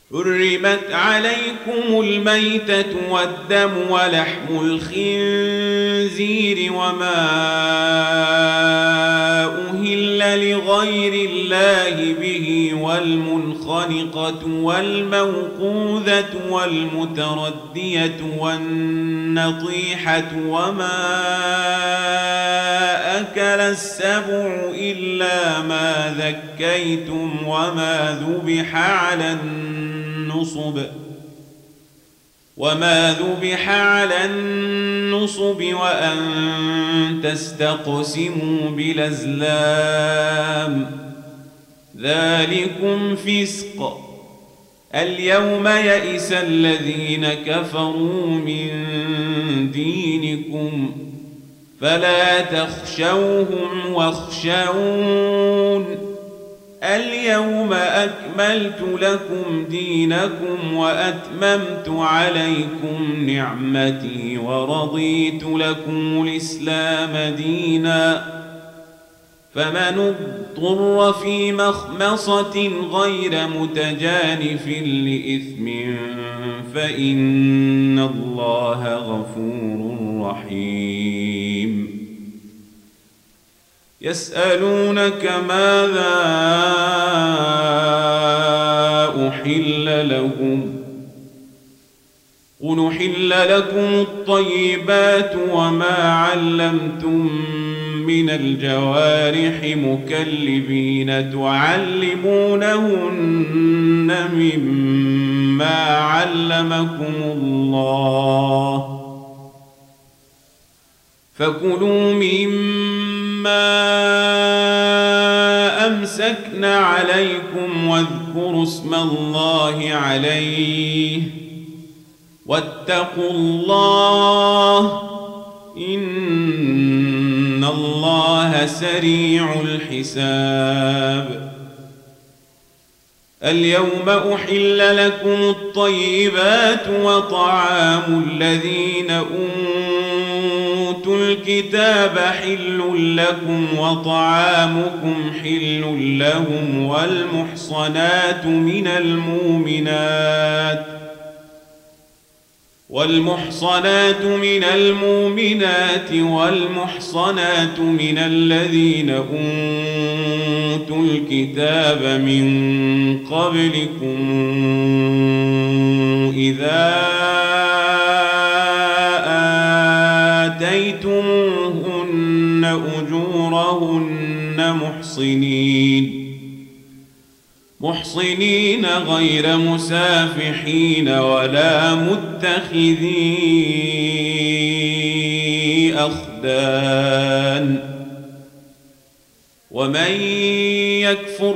حرمت عليكم الميتة والدم ولحم الخنزير وما أهل لغير الله به والمنخنقة والموقوذة والمتردية والنطيحة وما أكل السبع إلا ما ذكيتم وما ذبح على النصب وأن تستقسموا بالأزلام ذلكم فسق. اليوم يئس الذين كفروا من دينكم فلا تخشوهم واخشون اليوم أكملت لكم دينكم وأتممت عليكم نعمتي ورضيت لكم الإسلام دينا فمن اضطر في مخمصة غير متجانف لإثم فإن الله غفور رحيم. يسألونك ماذا أحل لهم قل أحل لكم الطيبات وما علمتم من الجوارح مكلبين تعلمونهن مما علمكم الله فكلوا مما أمسكن عليكم واذكروا اسم الله عليه واتقوا الله إن الله سريع الحساب. اليوم أحل لكم الطيبات وطعام الذين أوتوا الكتاب حل لكم وطعامكم حل لهم والمحصنات من المؤمنات والمحصنات من الذين أوتوا الكتاب من قبلكم إذا آتيتموهن أجورهن محصنين غير مسافحين ولا متخذي أخدان ومن يكفر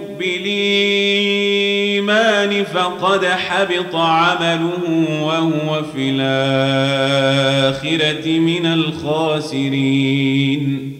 بالإيمان فقد حبط عمله وهو في الآخرة من الخاسرين.